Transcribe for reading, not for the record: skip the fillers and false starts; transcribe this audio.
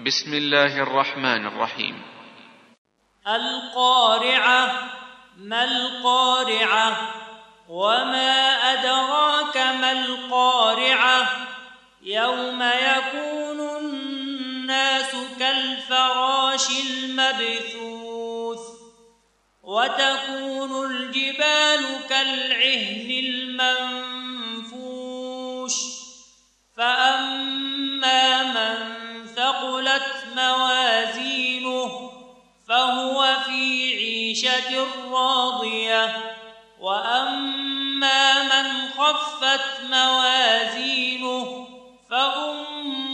بسم الله الرحمن الرحيم. القارعة. ما القارعة؟ وما أدراك ما القارعة؟ يوم يكون الناس كالفراش المبثوث وتكون الجبال كالعهن المنفوش فأما من ثقلت موازينه فهو في عيشة راضية وأما من خفت موازينه فأمه